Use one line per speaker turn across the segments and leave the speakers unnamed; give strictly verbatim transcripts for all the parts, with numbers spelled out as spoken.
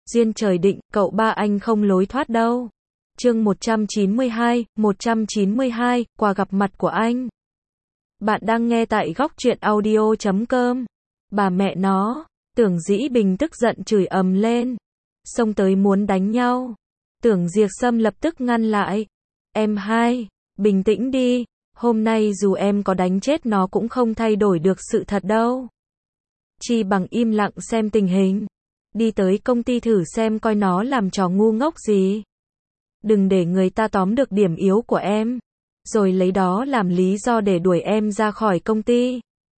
Duyên trời định, cậu ba anh không lối thoát đâu. Chương một trăm chín mươi hai, một trăm chín mươi hai, quà gặp mặt của anh. Bạn đang nghe tại góc truyện audio chấm com. Bà mẹ nó, Tưởng Dĩ Bình tức giận chửi ầm lên, xông tới muốn đánh nhau. Tưởng Diệp Sâm lập tức ngăn lại. Em hai, bình tĩnh đi, hôm nay dù em có đánh chết nó cũng không thay đổi được sự thật đâu. Chi bằng im lặng xem tình hình. Đi tới công ty thử xem coi nó làm trò ngu ngốc gì. Đừng để người ta tóm được điểm yếu của em, rồi lấy đó làm lý do để đuổi em ra khỏi công ty.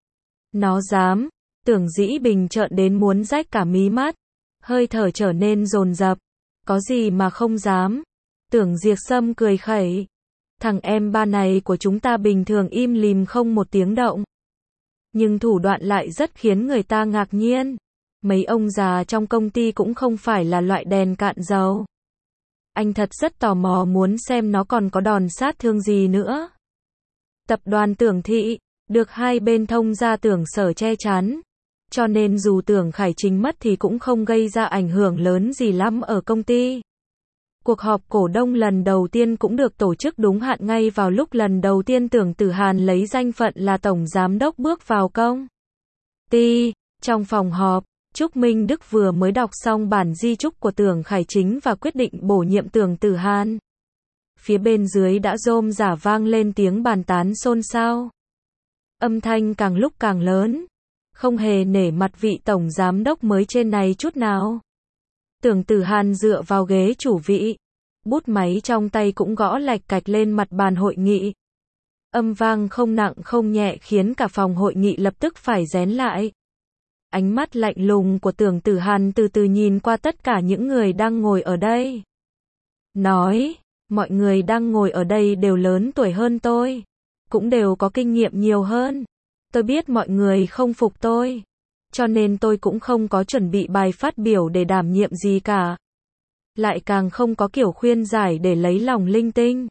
Nó dám. Tưởng Dĩ Bình trợn đến muốn rách cả mí mắt, hơi thở trở nên dồn dập. Có gì mà không dám. Tưởng Diệp Sâm cười khẩy. Thằng em ba này của chúng ta bình thường im lìm không một tiếng động, nhưng thủ đoạn lại rất khiến người ta ngạc nhiên. Mấy ông già trong công ty cũng không phải là loại đèn cạn dầu. Anh thật rất tò mò muốn xem nó còn có đòn sát thương gì nữa. Tập đoàn Tưởng Thị, được hai bên thông gia Tưởng Sở che chắn, cho nên dù Tưởng Khải Chính mất thì cũng không gây ra ảnh hưởng lớn gì lắm ở công ty. Cuộc họp cổ đông lần đầu tiên cũng được tổ chức đúng hạn ngay vào lúc lần đầu tiên Tưởng Tử Hàn lấy danh phận là Tổng Giám đốc bước vào công ty. Trong phòng họp, Trúc Minh Đức vừa mới đọc xong bản di chúc của Tưởng Khải Chính và quyết định bổ nhiệm Tưởng Tử Hàn. Phía bên dưới đã rôm rả vang lên tiếng bàn tán xôn xao. Âm thanh càng lúc càng lớn, không hề nể mặt vị Tổng Giám đốc mới trên này chút nào. Tưởng Tử Hàn dựa vào ghế chủ vị, bút máy trong tay cũng gõ lạch cạch lên mặt bàn hội nghị. Âm vang không nặng không nhẹ khiến cả phòng hội nghị lập tức phải rén lại. Ánh mắt lạnh lùng của Tưởng Tử Hàn từ từ nhìn qua tất cả những người đang ngồi ở đây. Nói, mọi người đang ngồi ở đây đều lớn tuổi hơn tôi, cũng đều có kinh nghiệm nhiều hơn. Tôi biết mọi người không phục tôi, cho nên tôi cũng không có chuẩn bị bài phát biểu để đảm nhiệm gì cả. Lại càng không có kiểu khuyên giải để lấy lòng linh tinh.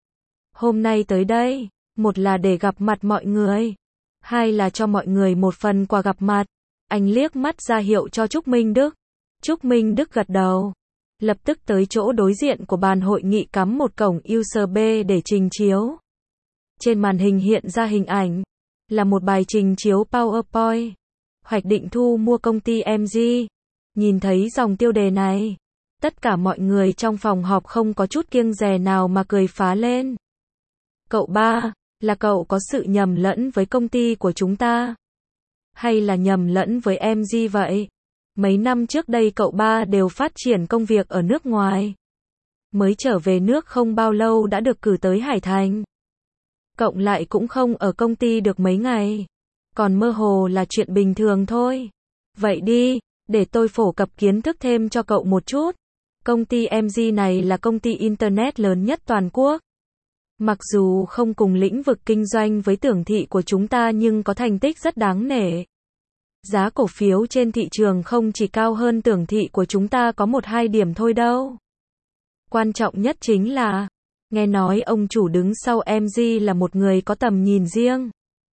Hôm nay tới đây, một là để gặp mặt mọi người, hai là cho mọi người một phần quà gặp mặt. Anh liếc mắt ra hiệu cho Trúc Minh Đức. Trúc Minh Đức gật đầu, lập tức tới chỗ đối diện của bàn hội nghị cắm một cổng u ét bê để trình chiếu. Trên màn hình hiện ra hình ảnh, là một bài trình chiếu PowerPoint. Hoạch định thu mua công ty em giê. Nhìn thấy dòng tiêu đề này, tất cả mọi người trong phòng họp không có chút kiêng dè nào mà cười phá lên. Cậu ba, là cậu có sự nhầm lẫn với công ty của chúng ta? Hay là nhầm lẫn với em giê vậy? Mấy năm trước đây cậu ba đều phát triển công việc ở nước ngoài. Mới trở về nước không bao lâu đã được cử tới Hải Thành. Cộng lại cũng không ở công ty được mấy ngày. Còn mơ hồ là chuyện bình thường thôi. Vậy đi, để tôi phổ cập kiến thức thêm cho cậu một chút. Công ty em giê này là công ty Internet lớn nhất toàn quốc. Mặc dù không cùng lĩnh vực kinh doanh với Tưởng Thị của chúng ta nhưng có thành tích rất đáng nể. Giá cổ phiếu trên thị trường không chỉ cao hơn Tưởng Thị của chúng ta có một hai điểm thôi đâu. Quan trọng nhất chính là, nghe nói ông chủ đứng sau em giê là một người có tầm nhìn riêng.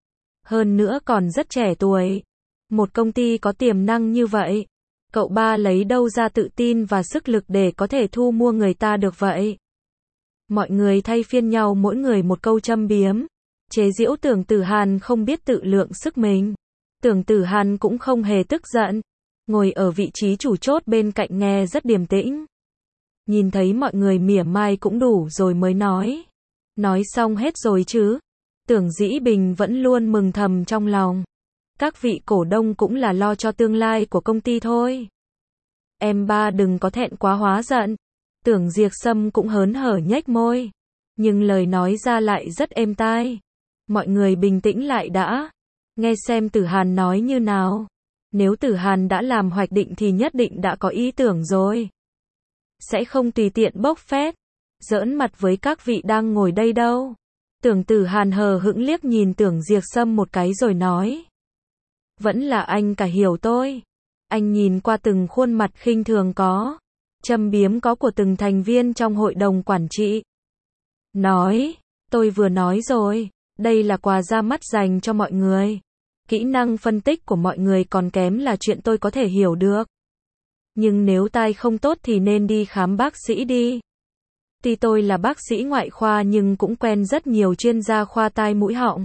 Hơn nữa còn rất trẻ tuổi. Một công ty có tiềm năng như vậy, cậu ba lấy đâu ra tự tin và sức lực để có thể thu mua người ta được vậy? Mọi người thay phiên nhau mỗi người một câu châm biếm, chế giễu Tưởng Tử Hàn không biết tự lượng sức mình. Tưởng Tử Hàn cũng không hề tức giận, ngồi ở vị trí chủ chốt bên cạnh nghe rất điềm tĩnh. Nhìn thấy mọi người mỉa mai cũng đủ rồi mới nói. Nói xong hết rồi chứ? Tưởng Dĩ Bình vẫn luôn mừng thầm trong lòng. Các vị cổ đông cũng là lo cho tương lai của công ty thôi. Em ba đừng có thẹn quá hóa giận. Tưởng Diệp Sâm cũng hớn hở nhếch môi, nhưng lời nói ra lại rất êm tai. Mọi người bình tĩnh lại đã, nghe xem Tử Hàn nói như nào. Nếu Tử Hàn đã làm hoạch định thì nhất định đã có ý tưởng rồi. Sẽ không tùy tiện bốc phét, giỡn mặt với các vị đang ngồi đây đâu. Tưởng Tử Hàn hờ hững liếc nhìn Tưởng Diệp Sâm một cái rồi nói. Vẫn là anh cả hiểu tôi. Anh nhìn qua từng khuôn mặt khinh thường có, châm biếm có của từng thành viên trong hội đồng quản trị. Nói, tôi vừa nói rồi, đây là quà ra mắt dành cho mọi người. Kỹ năng phân tích của mọi người còn kém là chuyện tôi có thể hiểu được. Nhưng nếu tai không tốt thì nên đi khám bác sĩ đi. Tuy tôi là bác sĩ ngoại khoa nhưng cũng quen rất nhiều chuyên gia khoa tai mũi họng.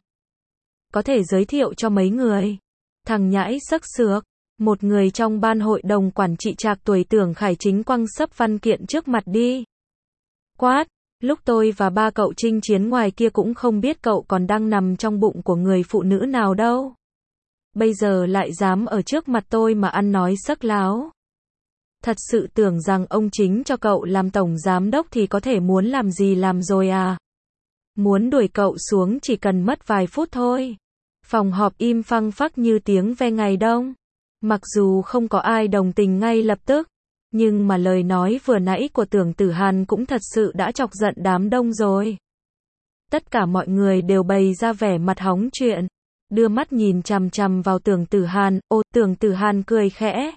Có thể giới thiệu cho mấy người. Thằng nhãi xức xược. Một người trong ban hội đồng quản trị trạc tuổi Tưởng Khải chính quăng sấp văn kiện trước mặt đi. Quát, lúc tôi và ba cậu chinh chiến ngoài kia cũng không biết cậu còn đang nằm trong bụng của người phụ nữ nào đâu. Bây giờ lại dám ở trước mặt tôi mà ăn nói sắc láo. Thật sự tưởng rằng ông chính cho cậu làm tổng giám đốc thì có thể muốn làm gì làm rồi à? Muốn đuổi cậu xuống chỉ cần mất vài phút thôi. Phòng họp im phăng phắc như tiếng ve ngày đông. Mặc dù không có ai đồng tình ngay lập tức, nhưng mà lời nói vừa nãy của Tưởng Tử Hàn cũng thật sự đã chọc giận đám đông rồi. Tất cả mọi người đều bày ra vẻ mặt hóng chuyện, đưa mắt nhìn chằm chằm vào Tưởng Tử Hàn. Ô, Tưởng Tử Hàn cười khẽ,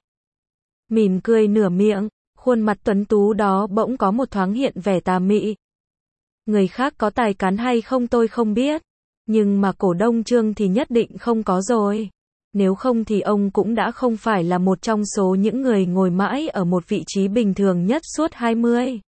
mỉm cười nửa miệng, khuôn mặt tuấn tú đó bỗng có một thoáng hiện vẻ tà mị. Người khác có tài cán hay không tôi không biết, nhưng mà cổ đông Trương thì nhất định không có rồi. Nếu không thì ông cũng đã không phải là một trong số những người ngồi mãi ở một vị trí bình thường nhất suốt hai mươi,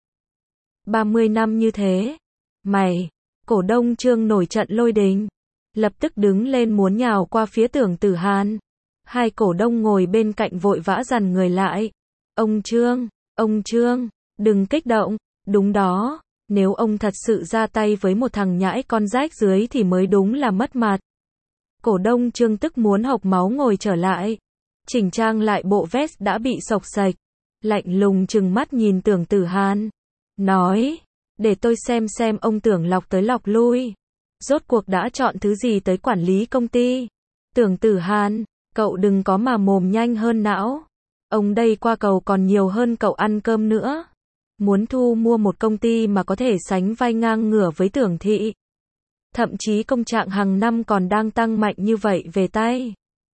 ba mươi năm như thế. Mày, cổ đông Trương nổi trận lôi đình, lập tức đứng lên muốn nhào qua phía Tưởng Tử Hàn. Hai cổ đông ngồi bên cạnh vội vã dằn người lại. Ông Trương, ông Trương, đừng kích động, đúng đó, nếu ông thật sự ra tay với một thằng nhãi con rách dưới thì mới đúng là mất mặt. Cổ đông Trương tức muốn hộc máu ngồi trở lại, chỉnh trang lại bộ vest đã bị xộc xệch, lạnh lùng trừng mắt nhìn Tưởng Tử Hàn, nói, để tôi xem xem ông Tưởng lọc tới lọc lui, rốt cuộc đã chọn thứ gì tới quản lý công ty. Tưởng Tử Hàn, cậu đừng có mà mồm nhanh hơn não, ông đây qua cầu còn nhiều hơn cậu ăn cơm nữa. Muốn thu mua một công ty mà có thể sánh vai ngang ngửa với Tưởng thị. Thậm chí công trạng hàng năm còn đang tăng mạnh như vậy về tay.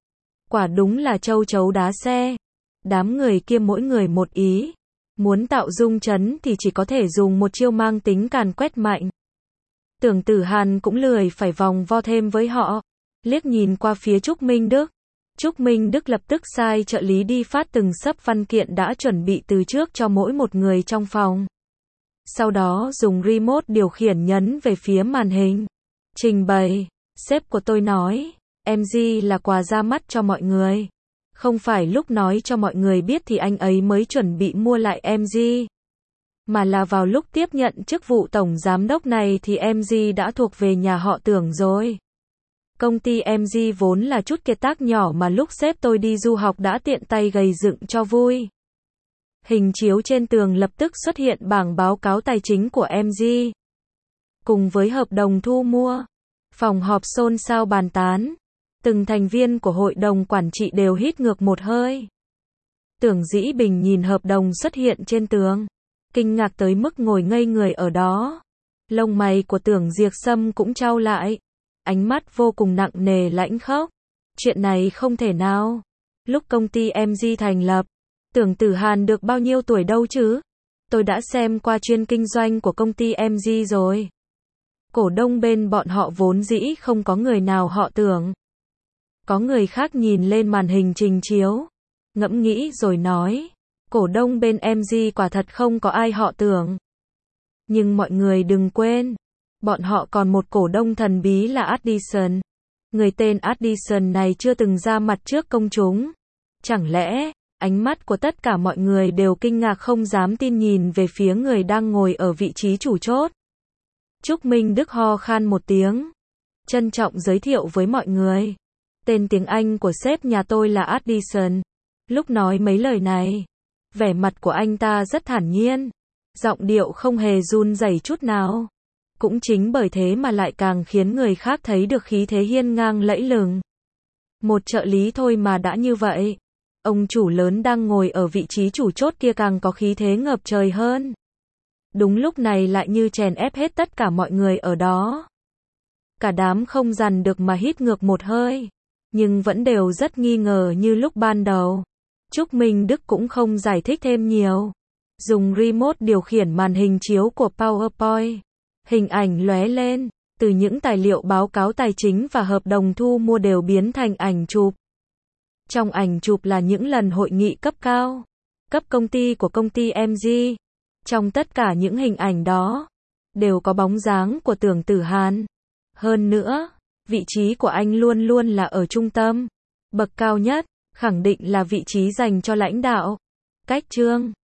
Quả đúng là châu chấu đá xe. Đám người kia mỗi người một ý. Muốn tạo rung chấn thì chỉ có thể dùng một chiêu mang tính càn quét mạnh. Tưởng Tử Hàn cũng lười phải vòng vo thêm với họ. Liếc nhìn qua phía Trúc Minh Đức. Trúc Minh Đức lập tức sai trợ lý đi phát từng sấp văn kiện đã chuẩn bị từ trước cho mỗi một người trong phòng. Sau đó dùng remote điều khiển nhấn về phía màn hình. Trình bày, sếp của tôi nói, em giê là quà ra mắt cho mọi người. Không phải lúc nói cho mọi người biết thì anh ấy mới chuẩn bị mua lại em giê. Mà là vào lúc tiếp nhận chức vụ tổng giám đốc này thì em giê đã thuộc về nhà họ Tưởng rồi. Công ty em giê vốn là chút kiệt tác nhỏ mà lúc sếp tôi đi du học đã tiện tay gầy dựng cho vui. Hình chiếu trên tường lập tức xuất hiện bảng báo cáo tài chính của em giê. Cùng với hợp đồng thu mua. Phòng họp xôn xao bàn tán. Từng thành viên của hội đồng quản trị đều hít ngược một hơi. Tưởng Dĩ Bình nhìn hợp đồng xuất hiện trên tường. Kinh ngạc tới mức ngồi ngây người ở đó. Lông mày của Tưởng Diệp Sâm cũng chau lại. Ánh mắt vô cùng nặng nề lãnh khốc. Chuyện này không thể nào. Lúc công ty em giê thành lập, Tưởng Tử Hàn được bao nhiêu tuổi đâu chứ? Tôi đã xem qua chuyên kinh doanh của công ty em giê rồi. Cổ đông bên bọn họ vốn dĩ không có người nào họ Tưởng. Có người khác nhìn lên màn hình trình chiếu, ngẫm nghĩ rồi nói, cổ đông bên em giê quả thật không có ai họ Tưởng. Nhưng mọi người đừng quên, bọn họ còn một cổ đông thần bí là Addison. Người tên Addison này chưa từng ra mặt trước công chúng. Chẳng lẽ, ánh mắt của tất cả mọi người đều kinh ngạc không dám tin nhìn về phía người đang ngồi ở vị trí chủ chốt. Trúc Minh Đức ho khan một tiếng. Trân trọng giới thiệu với mọi người. Tên tiếng Anh của sếp nhà tôi là Addison. Lúc nói mấy lời này, vẻ mặt của anh ta rất thản nhiên. Giọng điệu không hề run rẩy chút nào. Cũng chính bởi thế mà lại càng khiến người khác thấy được khí thế hiên ngang lẫy lừng. Một trợ lý thôi mà đã như vậy. Ông chủ lớn đang ngồi ở vị trí chủ chốt kia càng có khí thế ngập trời hơn. Đúng lúc này lại như chèn ép hết tất cả mọi người ở đó. Cả đám không dằn được mà hít ngược một hơi. Nhưng vẫn đều rất nghi ngờ như lúc ban đầu. Trúc Minh Đức cũng không giải thích thêm nhiều. Dùng remote điều khiển màn hình chiếu của PowerPoint. Hình ảnh lóe lên. Từ những tài liệu báo cáo tài chính và hợp đồng thu mua đều biến thành ảnh chụp. Trong ảnh chụp là những lần hội nghị cấp cao. cấp công ty của công ty em giê. Trong tất cả những hình ảnh đó, đều có bóng dáng của Tưởng Tử Hàn. Hơn nữa, vị trí của anh luôn luôn là ở trung tâm, bậc cao nhất, khẳng định là vị trí dành cho lãnh đạo. Cách Trương